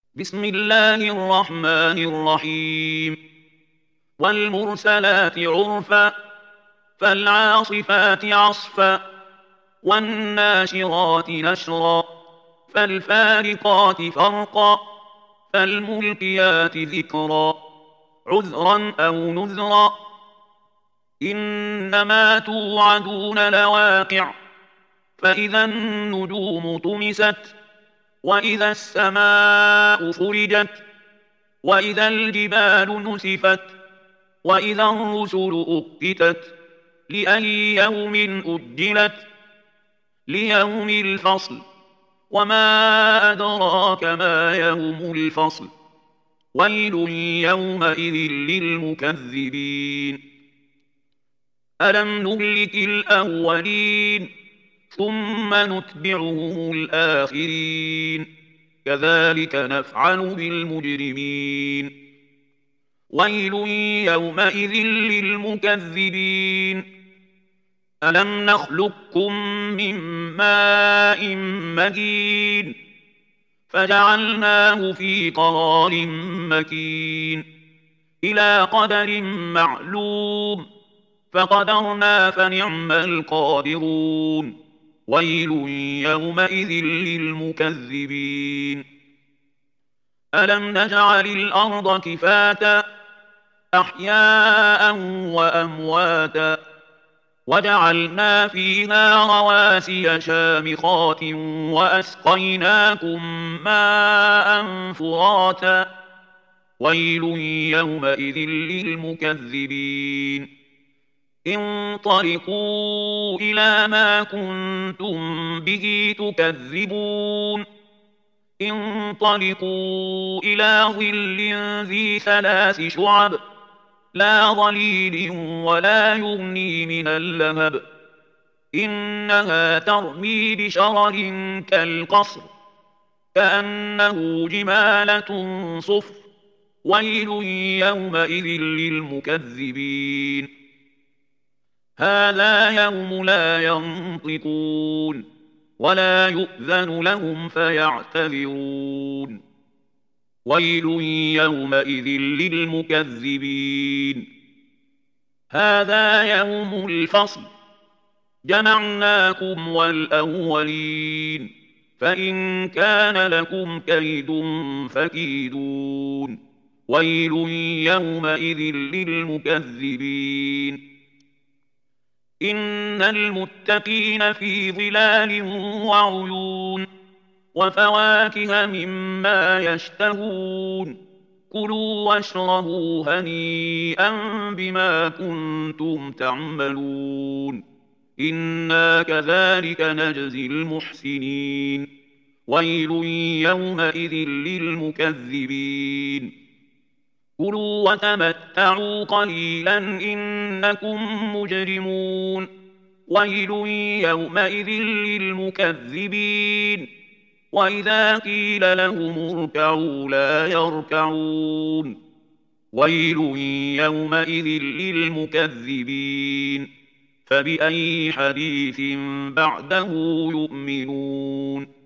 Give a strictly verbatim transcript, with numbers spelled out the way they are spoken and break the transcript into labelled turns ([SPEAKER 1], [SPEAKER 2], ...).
[SPEAKER 1] بسم الله الرحمن الرحيم والمرسلات عرفا فالعاصفات عصفا والناشرات نشرا فالفارقات فرقا فالملقيات ذكرا عذرا أو نذرا إنما توعدون لواقع فإذا النجوم طمست وإذا السماء فرجت وإذا الجبال نسفت وإذا الرسل أقتت لأي يوم أجلت ليوم الفصل وما أدراك ما يوم الفصل ويل يومئذ للمكذبين ألم نهلك الأولين ثم نتبعهم الآخرين كذلك نفعل بالمجرمين ويل يومئذ للمكذبين ألم نخلقكم من ماء مهين فجعلناه في قرار مكين إلى قدر معلوم فقدرنا فنعم القادرون ويل يومئذ للمكذبين ألم نجعل الأرض كفاتا أحياء وأمواتا وجعلنا فيها رواسي شامخات وأسقيناكم ماء فراتا ويل يومئذ للمكذبين انطلقوا إلى ما كنتم به تكذبون انطلقوا إلى ظل ذي ثلاث شعب لا ظليل ولا يغني من اللهب إنها ترمي بشرر كالقصر كأنه جمالة صفر ويل يومئذ للمكذبين هذا يوم لا ينطقون ولا يؤذن لهم فيعتذرون ويل يومئذ للمكذبين هذا يوم الفصل جمعناكم والأولين فإن كان لكم كيد فكيدون ويل يومئذ للمكذبين إن المتقين في ظلال وعيون وفواكه مما يشتهون كلوا واشربوا هنيئا بما كنتم تعملون إنا كذلك نجزي المحسنين ويل يومئذ للمكذبين كلوا وتمتعوا قليلا إنكم مجرمون ويل يومئذ للمكذبين وإذا قيل لهم اركعوا لا يركعون ويل يومئذ للمكذبين فبأي حديث بعده يؤمنون